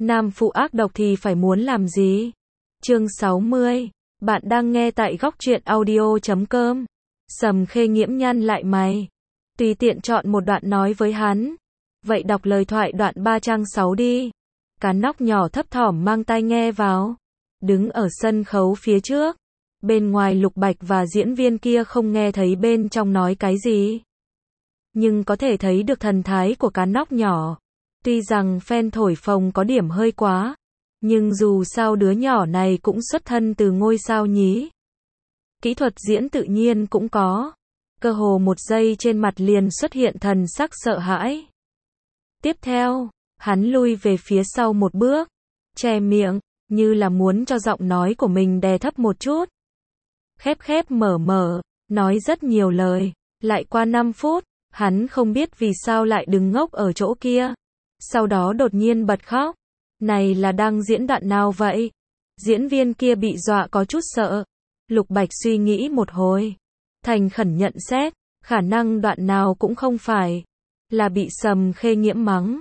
Nam phụ ác độc thì phải muốn làm gì? Chương 60. Bạn đang nghe tại góc truyện audio.com. Sầm Khê Nghiễm nhăn lại mày. Tùy tiện chọn một đoạn nói với hắn. Vậy đọc lời thoại đoạn 3 trang 6 đi. Cá nóc nhỏ thấp thỏm mang tai nghe vào. Đứng ở sân khấu phía trước. Bên ngoài Lục Bạch và diễn viên kia không nghe thấy bên trong nói cái gì. Nhưng có thể thấy được thần thái của cá nóc nhỏ. Tuy rằng fan thổi phồng có điểm hơi quá. Nhưng dù sao đứa nhỏ này cũng xuất thân từ ngôi sao nhí. Kỹ thuật diễn tự nhiên cũng có. Cơ hồ một giây trên mặt liền xuất hiện thần sắc sợ hãi. Tiếp theo, hắn lui về phía sau một bước. Che miệng, như là muốn cho giọng nói của mình đè thấp một chút. Khép mở, nói rất nhiều lời. Lại qua 5 phút, hắn không biết vì sao lại đứng ngốc ở chỗ kia. Sau đó đột nhiên bật khóc. Này là đang diễn đoạn nào vậy? Diễn viên kia bị dọa có chút sợ. Lục Bạch suy nghĩ một hồi. Thành khẩn nhận xét, khả năng đoạn nào cũng không phải. Là bị Sầm Khê Nghiễm mắng.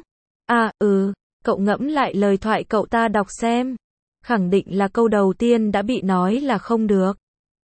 Cậu ngẫm lại lời thoại cậu ta đọc xem. Khẳng định là câu đầu tiên đã bị nói là không được.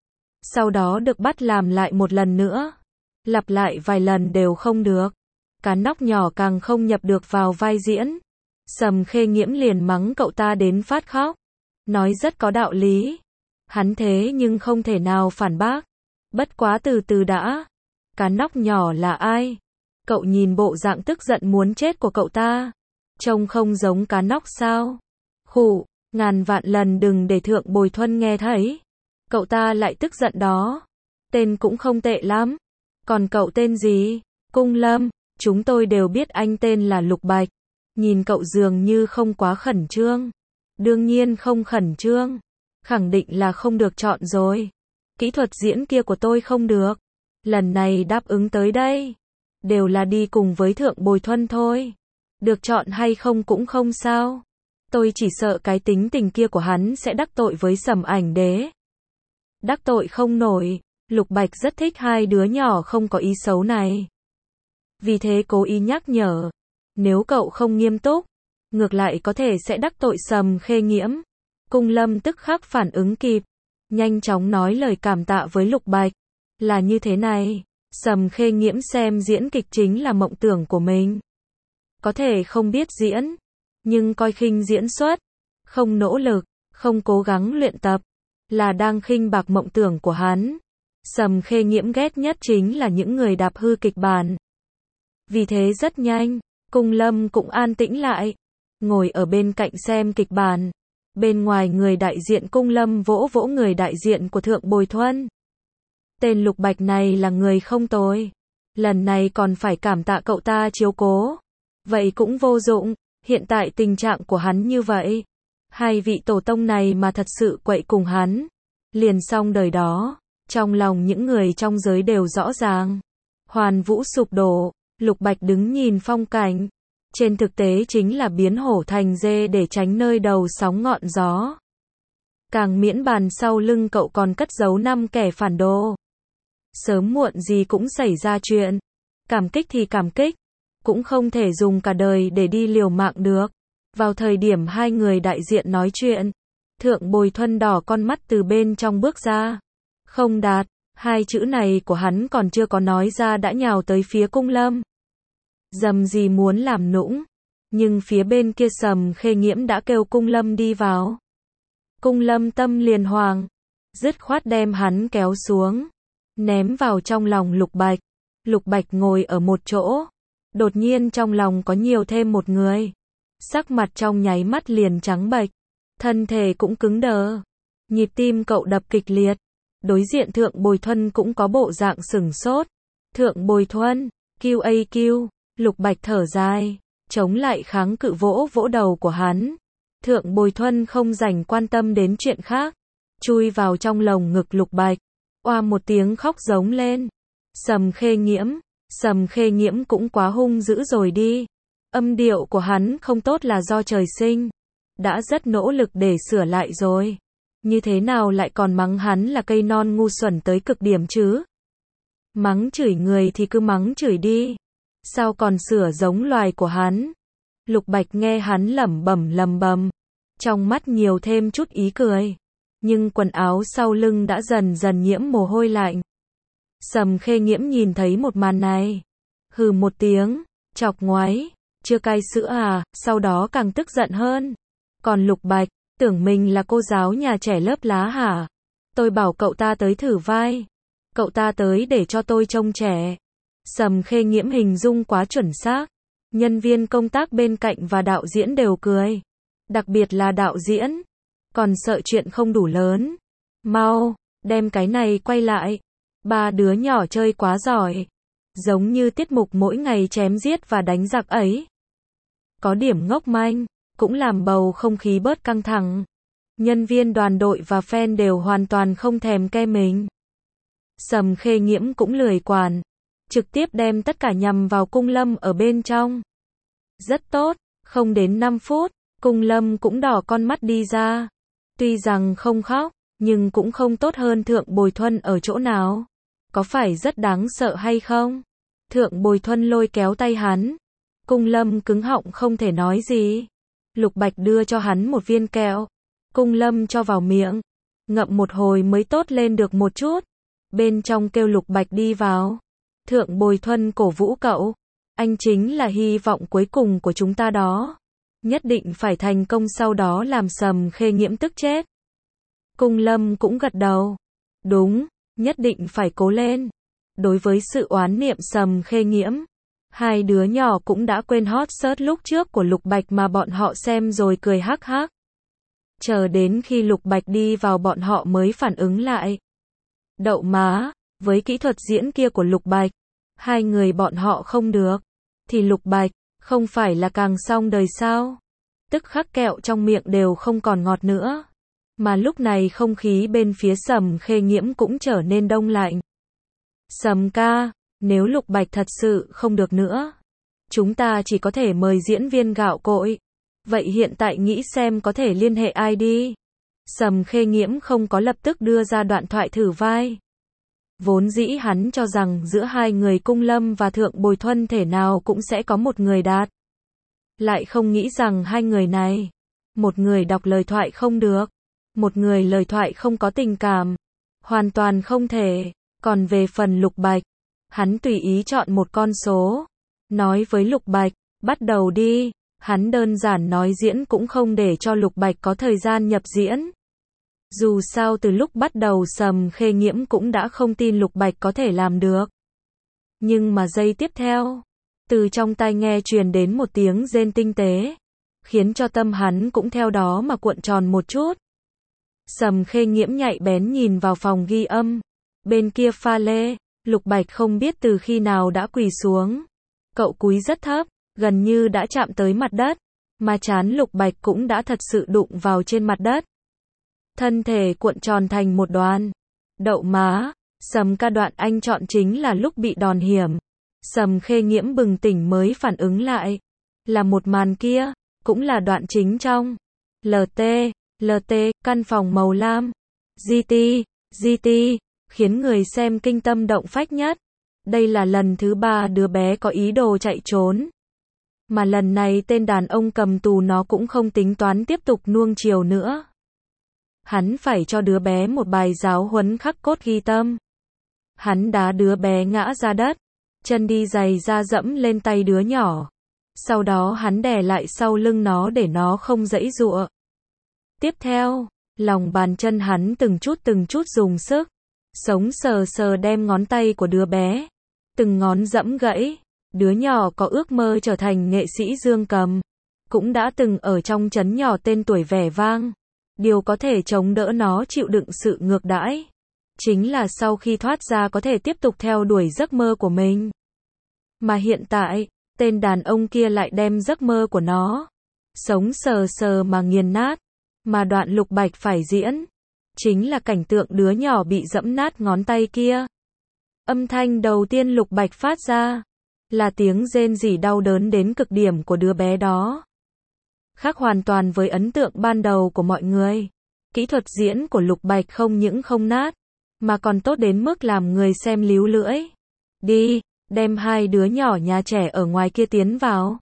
Sau đó được bắt làm lại một lần nữa. Lặp lại vài lần đều không được. Cá nóc nhỏ càng không nhập được vào vai diễn. Sầm Khê Nghiễm liền mắng cậu ta đến phát khóc. Nói rất có đạo lý. Hắn thế nhưng không thể nào phản bác. Bất quá từ từ đã. Cá nóc nhỏ là ai? Cậu nhìn bộ dạng tức giận muốn chết của cậu ta. Trông không giống cá nóc sao? Khụ, ngàn vạn lần đừng để Thượng Bồi Thuân nghe thấy. Cậu ta lại tức giận đó. Tên cũng không tệ lắm. Còn cậu tên gì? Cung Lâm. Chúng tôi đều biết anh tên là Lục Bạch. Nhìn cậu dường như không quá khẩn trương. Đương nhiên không khẩn trương. Khẳng định là không được chọn rồi. Kỹ thuật diễn kia của tôi không được. Lần này đáp ứng tới đây. Đều là đi cùng với Thượng Bồi Thuân thôi. Được chọn hay không cũng không sao. Tôi chỉ sợ cái tính tình kia của hắn sẽ đắc tội với Sầm Ảnh Đế. Đắc tội không nổi. Lục Bạch rất thích hai đứa nhỏ không có ý xấu này. Vì thế cố ý nhắc nhở. Nếu cậu không nghiêm túc, ngược lại có thể sẽ đắc tội Sầm Khê Nghiễm. Cung Lâm tức khắc phản ứng kịp. Nhanh chóng nói lời cảm tạ với Lục Bạch. Là như thế này. Sầm Khê Nghiễm xem diễn kịch chính là mộng tưởng của mình. Có thể không biết diễn. Nhưng coi khinh diễn xuất. Không nỗ lực. Không cố gắng luyện tập. Là đang khinh bạc mộng tưởng của hắn. Sầm Khê Nghiễm ghét nhất chính là những người đạp hư kịch bản. Vì thế rất nhanh. Cung Lâm cũng an tĩnh lại. Ngồi ở bên cạnh xem kịch bản. Bên ngoài người đại diện Cung Lâm vỗ vỗ người đại diện của Thượng Bồi Thuân. Tên Lục Bạch này là người không tồi. Lần này còn phải cảm tạ cậu ta chiếu cố. Vậy cũng vô dụng. Hiện tại tình trạng của hắn như vậy. Hai vị tổ tông này mà thật sự quậy cùng hắn. Liền xong đời đó. Trong lòng những người trong giới đều rõ ràng. Hoàn Vũ sụp đổ. Lục Bạch đứng nhìn phong cảnh. Trên thực tế chính là biến hổ thành dê để tránh nơi đầu sóng ngọn gió. Càng miễn bàn sau lưng cậu còn cất giấu 5 kẻ phản đồ. Sớm muộn gì cũng xảy ra chuyện. Cảm kích thì cảm kích. Cũng không thể dùng cả đời để đi liều mạng được. Vào thời điểm hai người đại diện nói chuyện. Thượng Bồi Thuân đỏ con mắt từ bên trong bước ra. Không đạt. Hai chữ này của hắn còn chưa có nói ra đã nhào tới phía Cung Lâm. Dầm gì muốn làm nũng. Nhưng phía bên kia Sầm Khê Nghiễm đã kêu Cung Lâm đi vào. Cung Lâm tâm liền hoàng. Dứt khoát đem hắn kéo xuống. Ném vào trong lòng Lục Bạch. Lục Bạch ngồi ở một chỗ. Đột nhiên trong lòng có nhiều thêm một người. Sắc mặt trong nháy mắt liền trắng bệch. Thân thể cũng cứng đờ. Nhịp tim cậu đập kịch liệt. Đối diện Thượng Bồi Thuân cũng có bộ dạng sửng sốt. Thượng Bồi Thuân, QAQ, Lục Bạch thở dài, chống lại kháng cự vỗ vỗ đầu của hắn. Thượng Bồi Thuân không rảnh quan tâm đến chuyện khác. Chui vào trong lồng ngực Lục Bạch. Oa một tiếng khóc giống lên. Sầm Khê Nghiễm cũng quá hung dữ rồi đi. Âm điệu của hắn không tốt là do trời sinh. Đã rất nỗ lực để sửa lại rồi. Như thế nào lại còn mắng hắn là cây non ngu xuẩn tới cực điểm chứ? Mắng chửi người thì cứ mắng chửi đi. Sao còn sửa giống loài của hắn? Lục Bạch nghe hắn lẩm bẩm, trong mắt nhiều thêm chút ý cười. Nhưng quần áo sau lưng đã dần dần nhiễm mồ hôi lạnh. Sầm Khê Nghiễm nhìn thấy một màn này. Hừ một tiếng, chọc ngoáy, chưa cai sữa à, sau đó càng tức giận hơn. Còn Lục Bạch, tưởng mình là cô giáo nhà trẻ lớp lá hả? Tôi bảo cậu ta tới thử vai. Cậu ta tới để cho tôi trông trẻ. Sầm Khê Nghiễm hình dung quá chuẩn xác. Nhân viên công tác bên cạnh và đạo diễn đều cười. Đặc biệt là đạo diễn. Còn sợ chuyện không đủ lớn. Mau, đem cái này quay lại. Ba đứa nhỏ chơi quá giỏi. Giống như tiết mục mỗi ngày chém giết và đánh giặc ấy. Có điểm ngốc manh, cũng làm bầu không khí bớt căng thẳng. Nhân viên đoàn đội và fan đều hoàn toàn không thèm ke mình. Sầm Khê Nghiễm cũng lười quản. Trực tiếp đem tất cả nhằm vào Cung Lâm ở bên trong. Rất tốt, không đến 5 phút, Cung Lâm cũng đỏ con mắt đi ra. Tuy rằng không khóc, nhưng cũng không tốt hơn Thượng Bồi Thuân ở chỗ nào. Có phải rất đáng sợ hay không? Thượng Bồi Thuân lôi kéo tay hắn. Cung Lâm cứng họng không thể nói gì. Lục Bạch đưa cho hắn một viên kẹo. Cung Lâm cho vào miệng. Ngậm một hồi mới tốt lên được một chút. Bên trong kêu Lục Bạch đi vào. Thượng Bồi Thuân cổ vũ cậu. Anh chính là hy vọng cuối cùng của chúng ta đó. Nhất định phải thành công, sau đó làm Sầm Khê Nghiễm tức chết. Cung Lâm cũng gật đầu. Đúng, nhất định phải cố lên. Đối với sự oán niệm Sầm Khê Nghiễm, hai đứa nhỏ cũng đã quên hot search lúc trước của Lục Bạch mà bọn họ xem rồi cười hắc hắc. Chờ đến khi Lục Bạch đi vào bọn họ mới phản ứng lại. Đậu má, với kỹ thuật diễn kia của Lục Bạch, hai người bọn họ không được. Thì Lục Bạch, không phải là càng xong đời sao? Tức khắc kẹo trong miệng đều không còn ngọt nữa. Mà lúc này không khí bên phía Sầm Khê Nghiễm cũng trở nên đông lạnh. Sầm ca, nếu Lục Bạch thật sự không được nữa, chúng ta chỉ có thể mời diễn viên gạo cội. Vậy hiện tại nghĩ xem có thể liên hệ ai đi? Sầm Khê Nghiễm không có lập tức đưa ra đoạn thoại thử vai. Vốn dĩ hắn cho rằng giữa hai người Cung Lâm và Thượng Bồi Thuân thể nào cũng sẽ có một người đạt. Lại không nghĩ rằng hai người này, một người đọc lời thoại không được, một người lời thoại không có tình cảm, hoàn toàn không thể. Còn về phần Lục Bạch, hắn tùy ý chọn một con số, nói với Lục Bạch, bắt đầu đi. Hắn đơn giản nói diễn cũng không để cho Lục Bạch có thời gian nhập diễn. Dù sao từ lúc bắt đầu Sầm Khê Nghiễm cũng đã không tin Lục Bạch có thể làm được. Nhưng mà giây tiếp theo, từ trong tai nghe truyền đến một tiếng rên tinh tế, khiến cho tâm hắn cũng theo đó mà cuộn tròn một chút. Sầm Khê Nghiễm nhạy bén nhìn vào phòng ghi âm. Bên kia pha lê, Lục Bạch không biết từ khi nào đã quỳ xuống. Cậu cúi rất thấp, gần như đã chạm tới mặt đất, mà trán Lục Bạch cũng đã thật sự đụng vào trên mặt đất. Thân thể cuộn tròn thành một đoàn. Đậu má, Sầm ca đoạn anh chọn chính là lúc bị đòn hiểm. Sầm Khê Nghiễm bừng tỉnh mới phản ứng lại. Là một màn kia, cũng là đoạn chính trong LT, căn phòng màu lam. GT, khiến người xem kinh tâm động phách nhất. Đây là lần thứ 3 đứa bé có ý đồ chạy trốn. Mà lần này tên đàn ông cầm tù nó cũng không tính toán tiếp tục nuông chiều nữa. Hắn phải cho đứa bé một bài giáo huấn khắc cốt ghi tâm. Hắn đá đứa bé ngã ra đất, chân đi giày ra dẫm lên tay đứa nhỏ. Sau đó hắn đè lại sau lưng nó để nó không giãy giụa. Tiếp theo, lòng bàn chân hắn từng chút dùng sức, sống sờ sờ đem ngón tay của đứa bé, từng ngón dẫm gãy. Đứa nhỏ có ước mơ trở thành nghệ sĩ dương cầm, cũng đã từng ở trong trấn nhỏ tên tuổi vẻ vang. Điều có thể chống đỡ nó chịu đựng sự ngược đãi, chính là sau khi thoát ra có thể tiếp tục theo đuổi giấc mơ của mình. Mà hiện tại, tên đàn ông kia lại đem giấc mơ của nó, sống sờ sờ mà nghiền nát. Mà đoạn Lục Bạch phải diễn, chính là cảnh tượng đứa nhỏ bị dẫm nát ngón tay kia. Âm thanh đầu tiên Lục Bạch phát ra, là tiếng rên rỉ đau đớn đến cực điểm của đứa bé đó. Khác hoàn toàn với ấn tượng ban đầu của mọi người. Kỹ thuật diễn của Lục Bạch không những không nát, mà còn tốt đến mức làm người xem líu lưỡi. Đi, đem hai đứa nhỏ nhà trẻ ở ngoài kia tiến vào.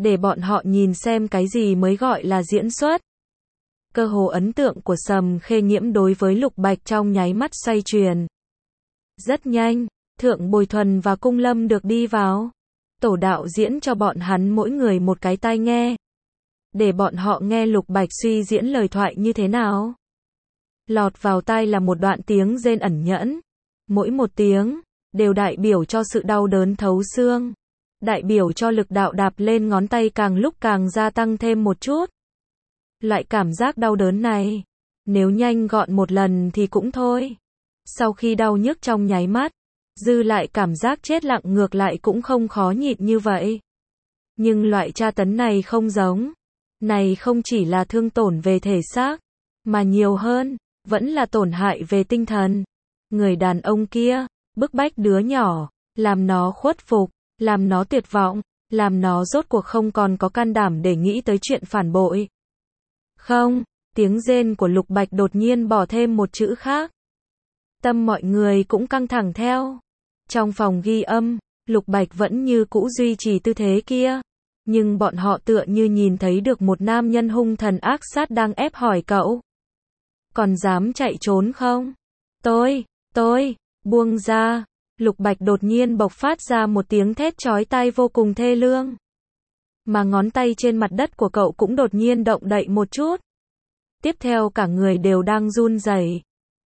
để bọn họ nhìn xem cái gì mới gọi là diễn xuất. Cơ hồ ấn tượng của Sầm Khê Nghiễm đối với Lục Bạch trong nháy mắt xoay chuyển. Rất nhanh, Thượng Bồi Thuần và Cung Lâm được đi vào. Tổ đạo diễn cho bọn hắn mỗi người một cái tai nghe, để bọn họ nghe Lục Bạch suy diễn lời thoại như thế nào. Lọt vào tai là một đoạn tiếng rên ẩn nhẫn. Mỗi một tiếng đều đại biểu cho sự đau đớn thấu xương, đại biểu cho lực đạo đạp lên ngón tay càng lúc càng gia tăng thêm một chút. Loại cảm giác đau đớn này, nếu nhanh gọn một lần thì cũng thôi. Sau khi đau nhức trong nháy mắt, dư lại cảm giác chết lặng ngược lại cũng không khó nhịn như vậy. Nhưng loại tra tấn này không giống. Này không chỉ là thương tổn về thể xác, mà nhiều hơn, vẫn là tổn hại về tinh thần. Người đàn ông kia, bức bách đứa nhỏ, làm nó khuất phục, làm nó tuyệt vọng, làm nó rốt cuộc không còn có can đảm để nghĩ tới chuyện phản bội. Không, tiếng rên của Lục Bạch đột nhiên bỏ thêm một chữ khác. Tâm mọi người cũng căng thẳng theo. Trong phòng ghi âm, Lục Bạch vẫn như cũ duy trì tư thế kia. Nhưng bọn họ tựa như nhìn thấy được một nam nhân hung thần ác sát đang ép hỏi cậu. Còn dám chạy trốn không? Tôi, buông ra. Lục Bạch đột nhiên bộc phát ra một tiếng thét chói tai vô cùng thê lương. Mà ngón tay trên mặt đất của cậu cũng đột nhiên động đậy một chút. Tiếp theo cả người đều đang run rẩy.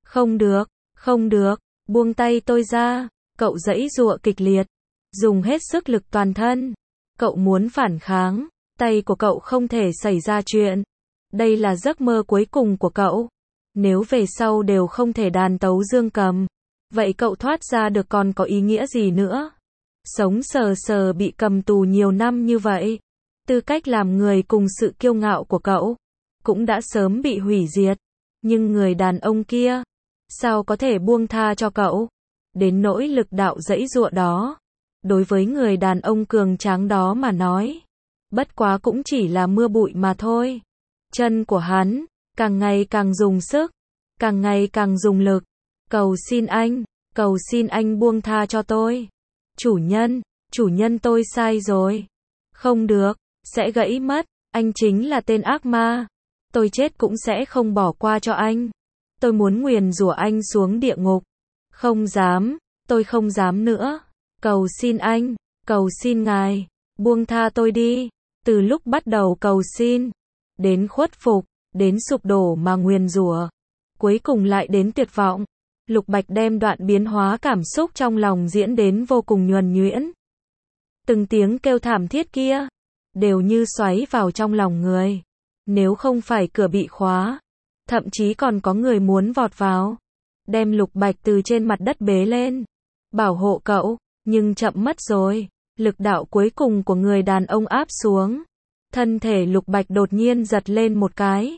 Không được, buông tay tôi ra. Cậu giãy giụa kịch liệt, dùng hết sức lực toàn thân. Cậu muốn phản kháng, tay của cậu không thể xảy ra chuyện. Đây là giấc mơ cuối cùng của cậu. Nếu về sau đều không thể đàn tấu dương cầm, vậy cậu thoát ra được còn có ý nghĩa gì nữa? Sống sờ sờ bị cầm tù nhiều năm như vậy, tư cách làm người cùng sự kiêu ngạo của cậu cũng đã sớm bị hủy diệt. Nhưng người đàn ông kia, sao có thể buông tha cho cậu? Đến nỗi lực đạo giãy giụa đó, đối với người đàn ông cường tráng đó mà nói, bất quá cũng chỉ là mưa bụi mà thôi. Chân của hắn càng ngày càng dùng sức, càng ngày càng dùng lực. Cầu xin anh buông tha cho tôi. Chủ nhân tôi sai rồi. Không được, sẽ gãy mất, anh chính là tên ác ma. Tôi chết cũng sẽ không bỏ qua cho anh. Tôi muốn nguyền rủa anh xuống địa ngục. Không dám, tôi không dám nữa. Cầu xin anh, cầu xin ngài, buông tha tôi đi. Từ lúc bắt đầu cầu xin, đến khuất phục, đến sụp đổ mà nguyền rủa, cuối cùng lại đến tuyệt vọng. Lục Bạch đem đoạn biến hóa cảm xúc trong lòng diễn đến vô cùng nhuần nhuyễn. Từng tiếng kêu thảm thiết kia, đều như xoáy vào trong lòng người. Nếu không phải cửa bị khóa, thậm chí còn có người muốn vọt vào, đem Lục Bạch từ trên mặt đất bế lên, bảo hộ cậu, nhưng chậm mất rồi. Lực đạo cuối cùng của người đàn ông áp xuống. Thân thể Lục Bạch đột nhiên giật lên một cái.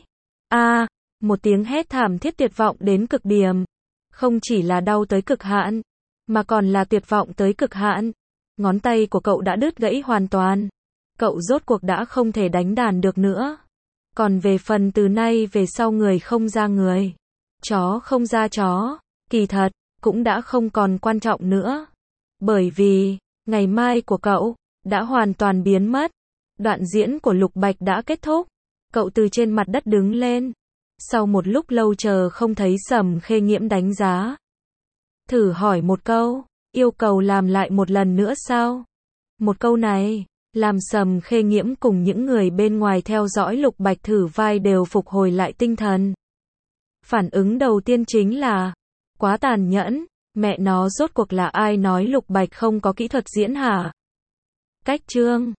Một tiếng hét thảm thiết tuyệt vọng đến cực điểm. Không chỉ là đau tới cực hạn, mà còn là tuyệt vọng tới cực hạn. Ngón tay của cậu đã đứt gãy hoàn toàn. Cậu rốt cuộc đã không thể đánh đàn được nữa. Còn về phần từ nay về sau người không ra người, chó không ra chó, kỳ thật, cũng đã không còn quan trọng nữa. Bởi vì, ngày mai của cậu, đã hoàn toàn biến mất. Đoạn diễn của Lục Bạch đã kết thúc. Cậu từ trên mặt đất đứng lên. Sau một lúc lâu chờ không thấy Sầm Khê Nghiễm đánh giá. Thử hỏi một câu, yêu cầu làm lại một lần nữa sao? Một câu này, làm Sầm Khê Nghiễm cùng những người bên ngoài theo dõi Lục Bạch thử vai đều phục hồi lại tinh thần. Phản ứng đầu tiên chính là, quá tàn nhẫn, mẹ nó rốt cuộc là ai nói Lục Bạch không có kỹ thuật diễn hả? Cách chương